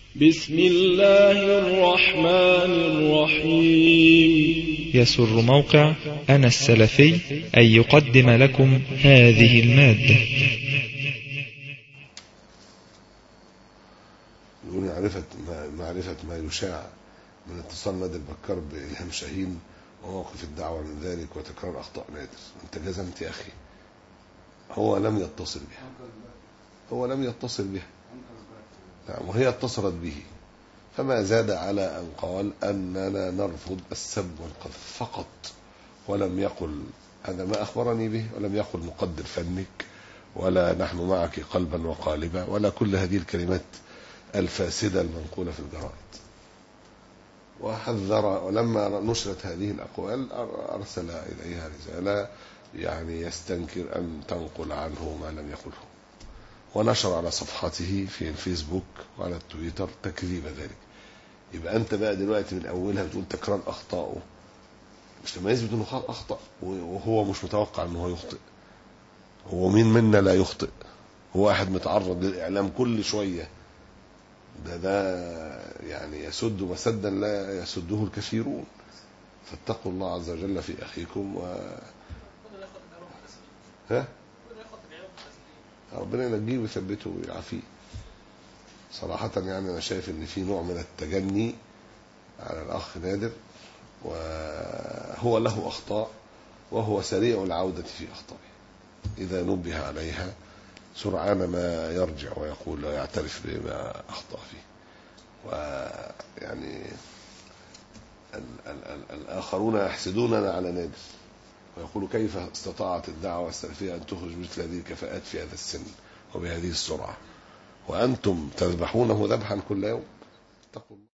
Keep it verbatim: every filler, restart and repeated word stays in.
بسم الله الرحمن الرحيم. يسر موقع أنا السلفي أن يقدم لكم هذه المادة. معرفة ما, معرفة ما يشاع من اتصال نادر بكر بإلهام شاهين وموقف الدعوة من ذلك وتكرار أخطاء نادر. أنت جزمت يا أخي، هو لم يتصل بها هو لم يتصل بها نعم، وهي اتصلت به، فما زاد على أن قال أننا نرفض السب والقذف فقط، ولم يقل هذا ما أخبرني به، ولم يقل نقدر فنك ولا نحن معك قلبا وقالبا ولا كل هذه الكلمات الفاسدة المنقولة في الجرائد. وحذر، ولما نشرت هذه الأقوال أرسل إليها رسالة يعني يستنكر أن تنقل عنه ما لم يقله، ونشر على صفحته في الفيسبوك وعلى التويتر تكذيب ذلك. يبقى أنت بقى دلوقتي من أولها بتقول تكرار أخطائه، مش لما يثبت أنه أخطأ وهو مش متوقع أنه يخطئ. هو مين منا لا يخطئ؟ هو واحد متعرض للإعلام كل شوية، ده ده يعني يسد مسدا لا يسده الكثيرون. فاتقوا الله عز وجل في أخيكم و ها ربنا ينجيه ويثبته ويعافيه. صراحة يعني أنا شايف إن في نوع من التجني على الأخ نادر، وهو له أخطاء وهو سريع العودة في أخطائه، إذا نبه عليها سرعان ما يرجع ويقول ويعترف بما أخطأ فيه. ويعني ال ال ال الآخرون يحسدوننا على نادر ويقولوا كيف استطاعت الدعوة السلفية أن تخرج مثل هذه الكفاءات في هذا السن وبهذه السرعة، وأنتم تذبحونه ذبحا كل يوم. اتقوا الله.